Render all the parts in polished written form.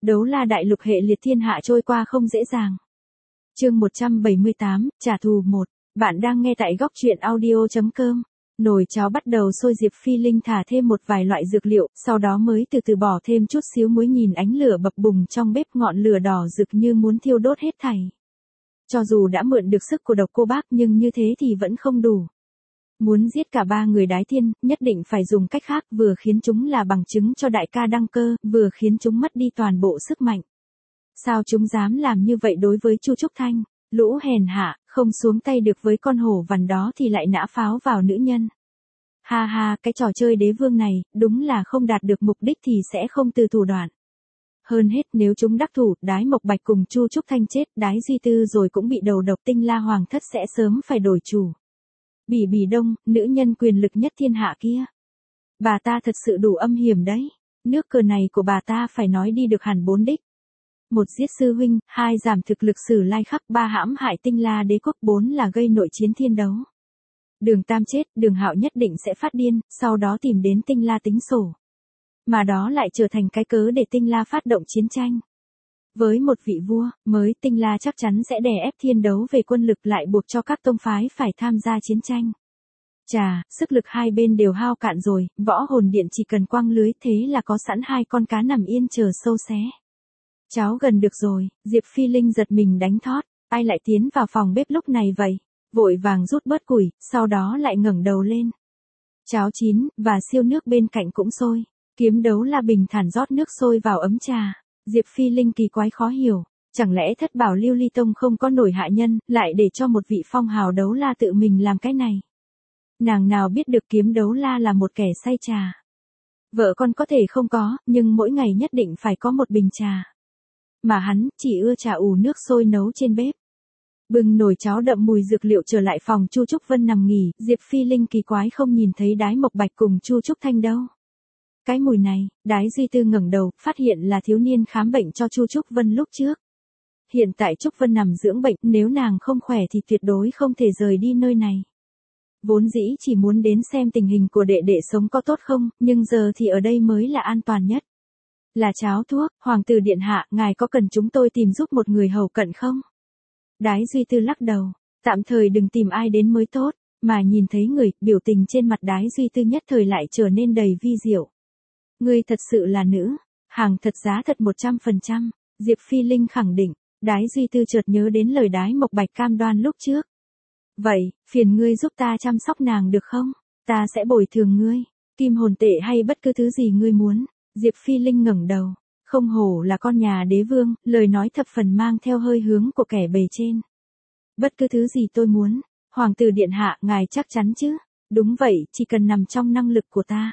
Đấu la đại lục hệ liệt thiên hạ trôi qua không dễ dàng. Chương 178, trả thù 1. Bạn đang nghe tại góc truyện audio.com. Nồi cháo bắt đầu sôi, Diệp Phi Linh thả thêm một vài loại dược liệu, sau đó mới từ từ bỏ thêm chút xíu muối, nhìn ánh lửa bập bùng trong bếp, ngọn lửa đỏ rực như muốn thiêu đốt hết thảy. Cho dù đã mượn được sức của độc cô bác nhưng như thế thì vẫn không đủ. Muốn giết cả ba người Đái Thiên, nhất định phải dùng cách khác, vừa khiến chúng là bằng chứng cho đại ca đăng cơ, vừa khiến chúng mất đi toàn bộ sức mạnh. Sao chúng dám làm như vậy đối với Chu Trúc Thanh? Lũ hèn hạ, không xuống tay được với con hổ vằn đó thì lại nã pháo vào nữ nhân. Ha ha, cái trò chơi đế vương này, đúng là không đạt được mục đích thì sẽ không từ thủ đoạn. Hơn hết, nếu chúng đắc thủ, Đái Mộc Bạch cùng Chu Trúc Thanh chết, Đái Duy Tư rồi cũng bị đầu độc, Tinh La Hoàng thất sẽ sớm phải đổi chủ. Bỉ Bỉ Đông, nữ nhân quyền lực nhất thiên hạ kia. Bà ta thật sự đủ âm hiểm đấy. Nước cờ này của bà ta phải nói đi được hẳn 4 đích. 1 giết sư huynh, 2 giảm thực lực Sử Lai Khắc, 3 hãm hại Tinh La đế quốc, 4 là gây nội chiến thiên đấu. Đường Tam chết, Đường Hạo nhất định sẽ phát điên, sau đó tìm đến Tinh La tính sổ. Mà đó lại trở thành cái cớ để Tinh La phát động chiến tranh. Với một vị vua mới, Tinh La chắc chắn sẽ đè ép thiên đấu về quân lực, lại buộc cho các tông phái phải tham gia chiến tranh. Chà, sức lực hai bên đều hao cạn rồi, Võ Hồn Điện chỉ cần quăng lưới thế là có sẵn 2 con cá nằm yên chờ sâu xé. Cháo gần được rồi, Diệp Phi Linh giật mình đánh thót, ai lại tiến vào phòng bếp lúc này vậy? Vội vàng rút bớt củi, sau đó lại ngẩng đầu lên. Cháo chín, và siêu nước bên cạnh cũng sôi. Kiếm Đấu La bình thản rót nước sôi vào ấm trà. Diệp Phi Linh kỳ quái khó hiểu, chẳng lẽ Thất Bảo Lưu Ly Tông không có nổi hạ nhân, lại để cho một vị phong hào đấu la tự mình làm cái này? Nàng nào biết được Kiếm Đấu La là một kẻ say trà. Vợ con có thể không có, nhưng mỗi ngày nhất định phải có một bình trà. Mà hắn chỉ ưa trà ủ nước sôi nấu trên bếp. Bưng nồi cháo đậm mùi dược liệu trở lại phòng Chu Trúc Vân nằm nghỉ, Diệp Phi Linh kỳ quái không nhìn thấy Đái Mộc Bạch cùng Chu Trúc Thanh đâu. Cái mùi này, Đái Duy Tư ngẩng đầu, phát hiện là thiếu niên khám bệnh cho Chu Trúc Vân lúc trước. Hiện tại Trúc Vân nằm dưỡng bệnh, nếu nàng không khỏe thì tuyệt đối không thể rời đi nơi này. Vốn dĩ chỉ muốn đến xem tình hình của đệ đệ sống có tốt không, nhưng giờ thì ở đây mới là an toàn nhất. Là cháo thuốc, Hoàng tử điện hạ, ngài có cần chúng tôi tìm giúp một người hầu cận không? Đái Duy Tư lắc đầu, tạm thời đừng tìm ai đến mới tốt, mà nhìn thấy người, biểu tình trên mặt Đái Duy Tư nhất thời lại trở nên đầy vi diệu. Ngươi thật sự là nữ, hàng thật giá thật 100%, Diệp Phi Linh khẳng định. Đái Duy Tư chợt nhớ đến lời Đái Mộc Bạch cam đoan lúc trước. Vậy, phiền ngươi giúp ta chăm sóc nàng được không? Ta sẽ bồi thường ngươi, kim hồn tệ hay bất cứ thứ gì ngươi muốn. Diệp Phi Linh ngẩng đầu, không hổ là con nhà đế vương, lời nói thập phần mang theo hơi hướng của kẻ bề trên. Bất cứ thứ gì tôi muốn, Hoàng tử điện hạ, ngài chắc chắn chứ? Đúng vậy, chỉ cần nằm trong năng lực của ta.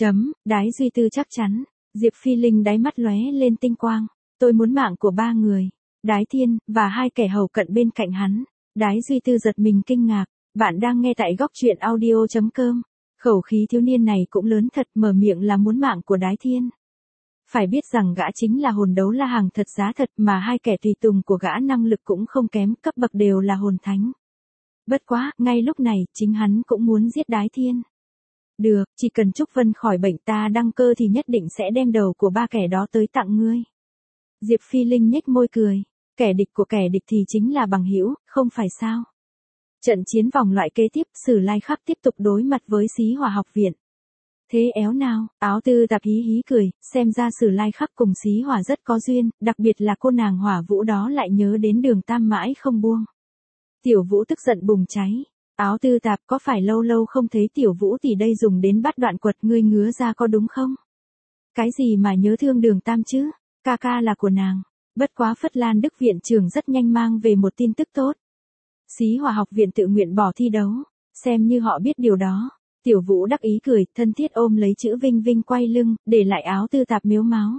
Đái Duy Tư chắc chắn. Diệp Phi Linh đáy mắt lóe lên tinh quang. Tôi muốn mạng của 3 người, Đái Thiên, và 2 kẻ hầu cận bên cạnh hắn. Đái Duy Tư giật mình kinh ngạc. Bạn đang nghe tại góc truyện audio.com. Khẩu khí thiếu niên này cũng lớn thật, mở miệng là muốn mạng của Đái Thiên. Phải biết rằng gã chính là hồn đấu la hàng thật giá thật, mà 2 kẻ tùy tùng của gã năng lực cũng không kém, cấp bậc đều là hồn thánh. Bất quá, ngay lúc này, chính hắn cũng muốn giết Đái Thiên. Được, chỉ cần Trúc Vân khỏi bệnh, ta đăng cơ thì nhất định sẽ đem đầu của 3 kẻ đó tới tặng ngươi. Diệp Phi Linh nhếch môi cười, kẻ địch của kẻ địch thì chính là bằng hữu, không phải sao? Trận chiến vòng loại kế tiếp, Sử Lai Khắc tiếp tục đối mặt với Xí Hỏa học viện. Thế éo nào, Áo Tư Tạp hí hí cười, xem ra Sử Lai Khắc cùng Xí Hỏa rất có duyên, đặc biệt là cô nàng Hỏa Vũ đó lại nhớ đến Đường Tam mãi không buông. Tiểu Vũ tức giận bùng cháy. Áo Tư Tạp, có phải lâu lâu không thấy Tiểu Vũ thì đây dùng đến bắt đoạn quật ngươi ngứa ra có đúng không? Cái gì mà nhớ thương Đường Tam chứ? Ca ca là của nàng. Bất quá Phất Lan Đức viện trưởng rất nhanh mang về một tin tức tốt. Xí Hỏa học viện tự nguyện bỏ thi đấu, xem như họ biết điều đó. Tiểu Vũ đắc ý cười, thân thiết ôm lấy chữ Vinh Vinh quay lưng, để lại Áo Tư Tạp miếu máu.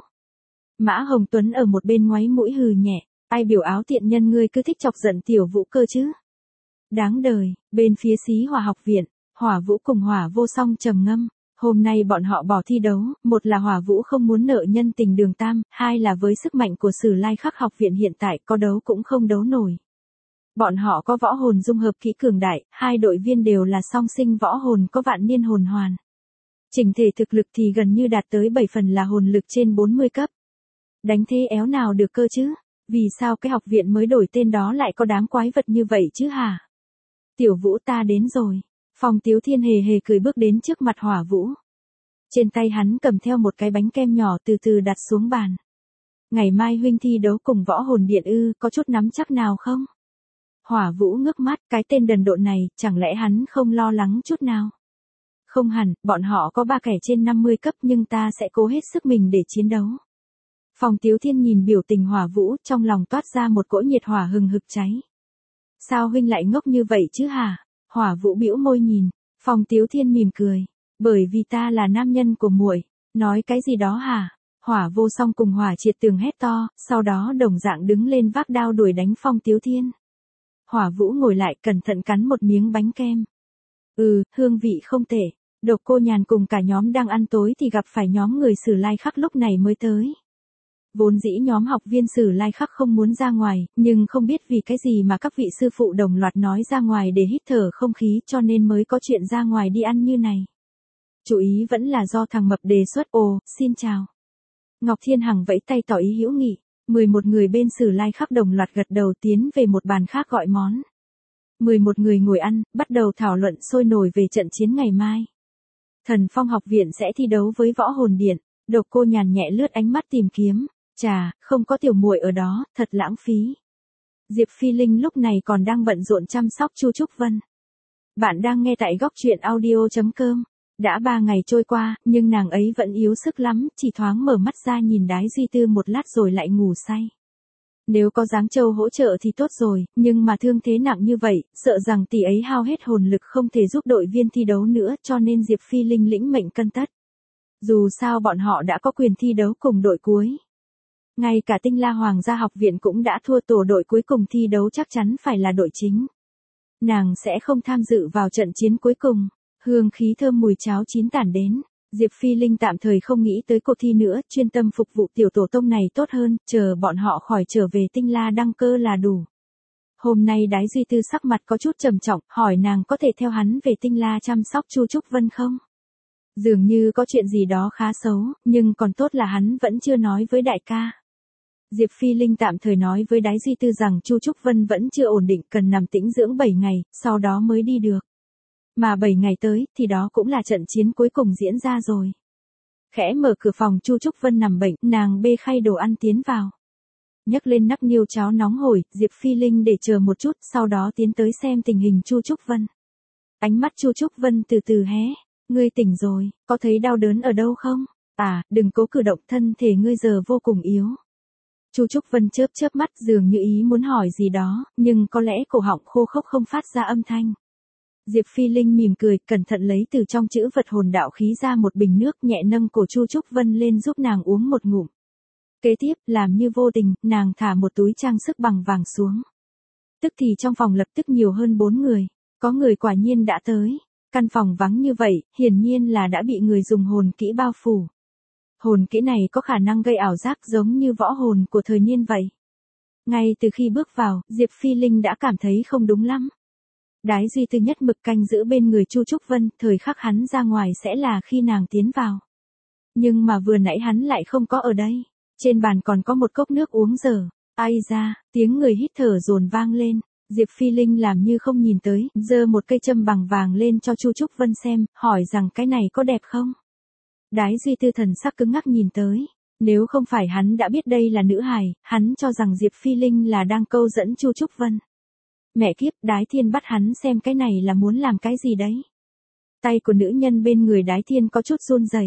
Mã Hồng Tuấn ở một bên ngoáy mũi hừ nhẹ, ai biểu Áo tiện nhân ngươi cứ thích chọc giận Tiểu Vũ cơ chứ? Đáng đời. Bên phía Xí Hỏa học viện, Hỏa Vũ cùng Hỏa Vô Song trầm ngâm. Hôm nay bọn họ bỏ thi đấu, một là Hỏa Vũ không muốn nợ nhân tình Đường Tam, 2 là với sức mạnh của Sử Lai Khắc học viện hiện tại có đấu cũng không đấu nổi. Bọn họ có võ hồn dung hợp kỹ cường đại, 2 đội viên đều là song sinh võ hồn có vạn niên hồn hoàn. Chỉnh thể thực lực thì gần như đạt tới 7 phần là hồn lực trên 40 cấp. Đánh thế éo nào được cơ chứ? Vì sao cái học viện mới đổi tên đó lại có đám quái vật như vậy chứ hả? Tiểu Vũ ta đến rồi. Phong Tiếu Thiên hề hề cười bước đến trước mặt Hỏa Vũ. Trên tay hắn cầm theo một cái bánh kem nhỏ từ từ đặt xuống bàn. Ngày mai huynh thi đấu cùng Võ Hồn Điện ư, có chút nắm chắc nào không? Hỏa Vũ ngước mắt, cái tên đần độn này, chẳng lẽ hắn không lo lắng chút nào? Không hẳn, bọn họ có 3 kẻ trên 50 cấp nhưng ta sẽ cố hết sức mình để chiến đấu. Phong Tiếu Thiên nhìn biểu tình Hỏa Vũ, trong lòng toát ra một cỗ nhiệt hỏa hừng hực cháy. Sao huynh lại ngốc như vậy chứ hả? Hỏa Vũ bĩu môi nhìn. Phong Tiếu Thiên mỉm cười. Bởi vì ta là nam nhân của muội. Nói cái gì đó hả? Hỏa Vô Song cùng Hỏa Triệt Tường hét to, sau đó đồng dạng đứng lên vác đao đuổi đánh Phong Tiếu Thiên. Hỏa Vũ ngồi lại cẩn thận cắn một miếng bánh kem. Hương vị không tệ. Độc Cô Nhàn cùng cả nhóm đang ăn tối thì gặp phải nhóm người Sử Lai Khắc lúc này mới tới. Vốn dĩ nhóm học viên Sử Lai Khắc không muốn ra ngoài, nhưng không biết vì cái gì mà các vị sư phụ đồng loạt nói ra ngoài để hít thở không khí cho nên mới có chuyện ra ngoài đi ăn như này. Chủ ý vẫn là do thằng Mập đề xuất. Xin chào. Ngọc Thiên Hằng vẫy tay tỏ ý hữu nghị. 11 người bên Sử Lai Khắc đồng loạt gật đầu tiến về một bàn khác gọi món. 11 người ngồi ăn, bắt đầu thảo luận sôi nổi về trận chiến ngày mai. Thần Phong học viện sẽ thi đấu với Võ Hồn Điện. Độc Cô Nhàn nhẹ lướt ánh mắt tìm kiếm. Chà, không có tiểu muội ở đó, thật lãng phí. Diệp Phi Linh lúc này còn đang bận rộn chăm sóc Chu Trúc Vân. Bạn đang nghe tại góc truyện audio.com. Đã 3 ngày trôi qua, nhưng nàng ấy vẫn yếu sức lắm, chỉ thoáng mở mắt ra nhìn Đái Duy Tư một lát rồi lại ngủ say. Nếu có Giáng Châu hỗ trợ thì tốt rồi, nhưng mà thương thế nặng như vậy, sợ rằng tỷ ấy hao hết hồn lực không thể giúp đội viên thi đấu nữa cho nên Diệp Phi Linh lĩnh mệnh cân tất. Dù sao bọn họ đã có quyền thi đấu cùng đội cuối. Ngay cả Tinh La Hoàng gia học viện cũng đã thua tổ đội cuối cùng thi đấu chắc chắn phải là đội chính. Nàng sẽ không tham dự vào trận chiến cuối cùng. Hương khí thơm mùi cháo chín tản đến. Diệp Phi Linh tạm thời không nghĩ tới cuộc thi nữa, chuyên tâm phục vụ tiểu tổ tông này tốt hơn, chờ bọn họ khỏi trở về Tinh La đăng cơ là đủ. Hôm nay Đái Duy Tư sắc mặt có chút trầm trọng, hỏi nàng có thể theo hắn về Tinh La chăm sóc Chu Trúc Vân không? Dường như có chuyện gì đó khá xấu, nhưng còn tốt là hắn vẫn chưa nói với đại ca. Diệp Phi Linh tạm thời nói với Đái Duy Tư rằng Chu Trúc Vân vẫn chưa ổn định, cần nằm tĩnh dưỡng 7 ngày, sau đó mới đi được. Mà 7 ngày tới, thì đó cũng là trận chiến cuối cùng diễn ra rồi. Khẽ mở cửa phòng Chu Trúc Vân nằm bệnh, nàng bê khay đồ ăn tiến vào. Nhấc lên nắp niêu cháo nóng hổi, Diệp Phi Linh để chờ một chút, sau đó tiến tới xem tình hình Chu Trúc Vân. Ánh mắt Chu Trúc Vân từ từ hé. Ngươi tỉnh rồi, có thấy đau đớn ở đâu không? Đừng cố cử động, thân thể ngươi giờ vô cùng yếu. Chu Trúc Vân chớp chớp mắt dường như ý muốn hỏi gì đó, nhưng có lẽ cổ họng khô khốc không phát ra âm thanh. Diệp Phi Linh mỉm cười, cẩn thận lấy từ trong chữ vật hồn đạo khí ra một bình nước, nhẹ nâng cổ Chu Trúc Vân lên giúp nàng uống một ngụm. Kế tiếp, làm như vô tình, nàng thả một túi trang sức bằng vàng xuống. Tức thì trong phòng lập tức nhiều hơn 4 người. Có người quả nhiên đã tới. Căn phòng vắng như vậy, hiển nhiên là đã bị người dùng hồn kỹ bao phủ. Hồn kỹ này có khả năng gây ảo giác giống như võ hồn của thời niên vậy. Ngay từ khi bước vào, Diệp Phi Linh đã cảm thấy không đúng lắm. Đái Duy Tư nhất mực canh giữ bên người Chu Trúc Vân, thời khắc hắn ra ngoài sẽ là khi nàng tiến vào. Nhưng mà vừa nãy hắn lại không có ở đây. Trên bàn còn có một cốc nước uống dở. Ai ra, tiếng người hít thở dồn vang lên. Diệp Phi Linh làm như không nhìn tới, giơ một cây châm bằng vàng lên cho Chu Trúc Vân xem, hỏi rằng cái này có đẹp không? Đái Duy Tư thần sắc cứng ngắc nhìn tới. Nếu không phải hắn đã biết đây là nữ hài, hắn cho rằng Diệp Phi Linh là đang câu dẫn Chu Trúc Vân. Mẹ kiếp, Đái Thiên bắt hắn xem cái này là muốn làm cái gì đấy? Tay của nữ nhân bên người Đái Thiên có chút run rẩy.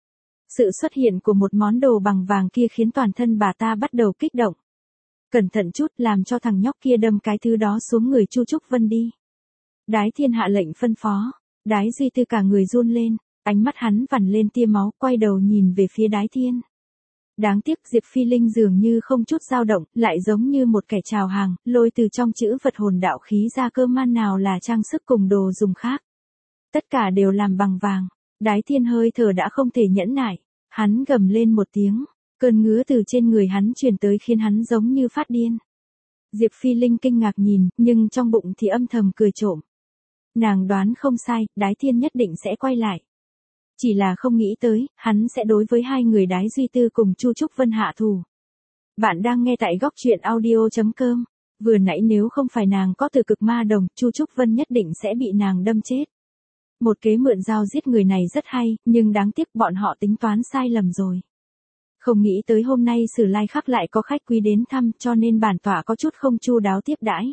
Sự xuất hiện của một món đồ bằng vàng kia khiến toàn thân bà ta bắt đầu kích động. Cẩn thận chút, làm cho thằng nhóc kia đâm cái thứ đó xuống người Chu Trúc Vân đi. Đái Thiên hạ lệnh phân phó. Đái Duy Tư cả người run lên, ánh mắt hắn vằn lên tia máu, quay đầu nhìn về phía Đái Thiên. Đáng tiếc Diệp Phi Linh dường như không chút dao động, lại giống như một kẻ chào hàng, lôi từ trong chữ vật hồn đạo khí ra cơ man nào là trang sức cùng đồ dùng khác. Tất cả đều làm bằng vàng. Đái Thiên hơi thở đã không thể nhẫn nại. Hắn gầm lên một tiếng. Cơn ngứa từ trên người hắn truyền tới khiến hắn giống như phát điên. Diệp Phi Linh kinh ngạc nhìn, nhưng trong bụng thì âm thầm cười trộm. Nàng đoán không sai, Đái Thiên nhất định sẽ quay lại. Chỉ là không nghĩ tới, hắn sẽ đối với hai người Đái Duy Tư cùng Chu Trúc Vân hạ thủ. Bạn đang nghe tại góc truyện audio.com. Vừa nãy nếu không phải nàng có từ cực ma đồng, Chu Trúc Vân nhất định sẽ bị nàng đâm chết. Một kế mượn dao giết người này rất hay, nhưng đáng tiếc bọn họ tính toán sai lầm rồi. Không nghĩ tới hôm nay Sử Lai Khắc lại có khách quý đến thăm, cho nên bản tọa có chút không chu đáo tiếp đãi.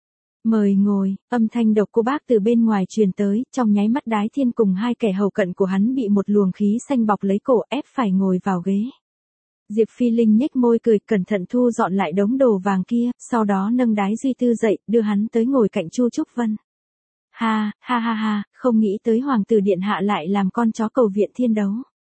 Mời ngồi, âm thanh độc cô bác từ bên ngoài truyền tới, trong nháy mắt Đái Thiên cùng hai kẻ hầu cận của hắn bị một luồng khí xanh bọc lấy cổ ép phải ngồi vào ghế. Diệp Phi Linh nhếch môi cười, cẩn thận thu dọn lại đống đồ vàng kia, sau đó nâng Đái Duy Tư dậy, đưa hắn tới ngồi cạnh Chu Trúc Vân. Ha, ha ha ha, không nghĩ tới hoàng tử điện hạ lại làm con chó cầu viện thiên đấu.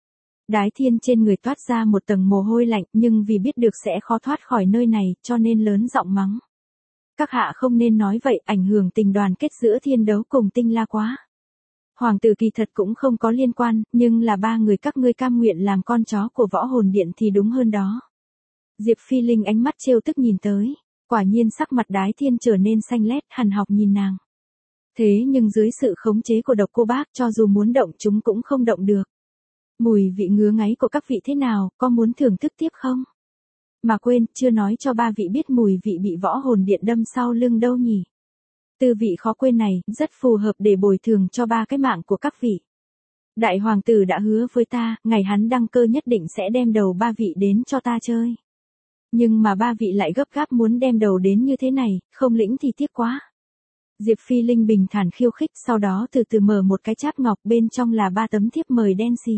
Đái Thiên trên người toát ra một tầng mồ hôi lạnh, nhưng vì biết được sẽ khó thoát khỏi nơi này, cho nên lớn giọng mắng. Các hạ không nên nói vậy, ảnh hưởng tình đoàn kết giữa thiên đấu cùng Tinh La quá. Hoàng tử kỳ thật cũng không có liên quan, nhưng là ba người các ngươi cam nguyện làm con chó của võ hồn điện thì đúng hơn đó. Diệp Phi Linh ánh mắt trêu tức nhìn tới, quả nhiên sắc mặt Đái Thiên trở nên xanh lét, hằn học nhìn nàng. Thế nhưng dưới sự khống chế của độc cô bác, cho dù muốn động chúng cũng không động được. Mùi vị ngứa ngáy của các vị thế nào, có muốn thưởng thức tiếp không? Mà quên, chưa nói cho ba vị biết mùi vị bị võ hồn điện đâm sau lưng đâu nhỉ? Tư vị khó quên này, rất phù hợp để bồi thường cho ba cái mạng của các vị. Đại hoàng tử đã hứa với ta, ngày hắn đăng cơ nhất định sẽ đem đầu ba vị đến cho ta chơi. Nhưng mà ba vị lại gấp gáp muốn đem đầu đến như thế này, không lĩnh thì tiếc quá. Diệp Phi Linh bình thản khiêu khích, sau đó từ từ mở một cái cháp ngọc, bên trong là 3 tấm thiếp mời đen xì.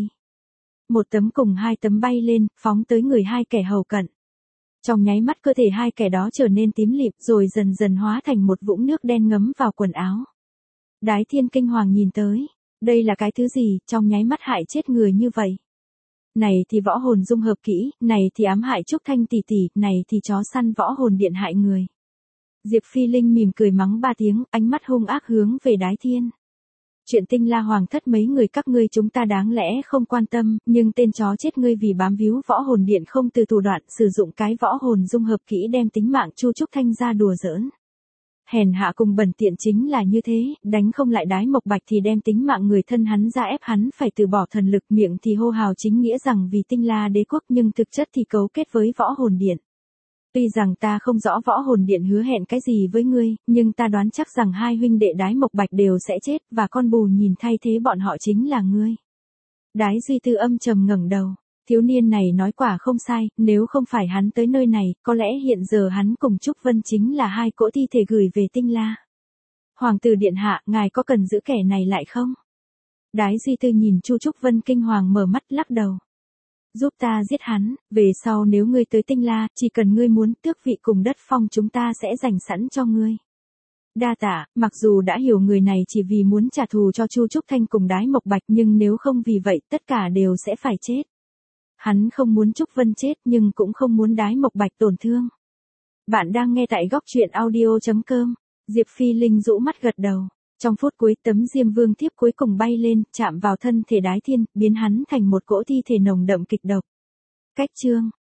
Một tấm cùng 2 tấm bay lên, phóng tới người hai kẻ hầu cận. Trong nháy mắt cơ thể hai kẻ đó trở nên tím lịm, rồi dần dần hóa thành một vũng nước đen ngấm vào quần áo. Đái Thiên kinh hoàng nhìn tới, đây là cái thứ gì, trong nháy mắt hại chết người như vậy. Này thì võ hồn dung hợp kỹ, này thì ám hại Trúc Thanh tỷ tỷ, này thì chó săn võ hồn điện hại người. Diệp Phi Linh mỉm cười mắng 3 tiếng, ánh mắt hung ác hướng về Đái Thiên. Chuyện Tinh La hoàng thất mấy người các ngươi chúng ta đáng lẽ không quan tâm, nhưng tên chó chết ngươi vì bám víu võ hồn điện không từ thủ đoạn sử dụng cái võ hồn dung hợp kỹ đem tính mạng Chu Trúc Thanh ra đùa giỡn. Hèn hạ cùng bẩn tiện chính là như thế, đánh không lại Đái Mộc Bạch thì đem tính mạng người thân hắn ra ép hắn phải từ bỏ thần lực, miệng thì hô hào chính nghĩa rằng vì Tinh La đế quốc nhưng thực chất thì cấu kết với võ hồn điện. Tuy rằng ta không rõ võ hồn điện hứa hẹn cái gì với ngươi, nhưng ta đoán chắc rằng hai huynh đệ Đái Mộc Bạch đều sẽ chết, và con bù nhìn thay thế bọn họ chính là ngươi. Đái Duy Tư âm trầm ngẩng đầu, thiếu niên này nói quả không sai, nếu không phải hắn tới nơi này, có lẽ hiện giờ hắn cùng Trúc Vân chính là hai cỗ thi thể gửi về Tinh La. Hoàng tử điện hạ, ngài có cần giữ kẻ này lại không? Đái Duy Tư nhìn Chu Trúc Vân kinh hoàng mở mắt lắc đầu. Giúp ta giết hắn, về sau nếu ngươi tới Tinh La, chỉ cần ngươi muốn tước vị cùng đất phong chúng ta sẽ dành sẵn cho ngươi. Đa tạ, mặc dù đã hiểu người này chỉ vì muốn trả thù cho Chu Trúc Thanh cùng Đái Mộc Bạch, nhưng nếu không vì vậy tất cả đều sẽ phải chết. Hắn không muốn Trúc Vân chết nhưng cũng không muốn Đái Mộc Bạch tổn thương. Bạn đang nghe tại góc truyện audio.com. Diệp Phi Linh rũ mắt gật đầu. Trong phút cuối tấm Diêm Vương thiếp cuối cùng bay lên, chạm vào thân thể Đái Thiên, biến hắn thành một cỗ thi thể nồng đậm kịch độc. Cách chương.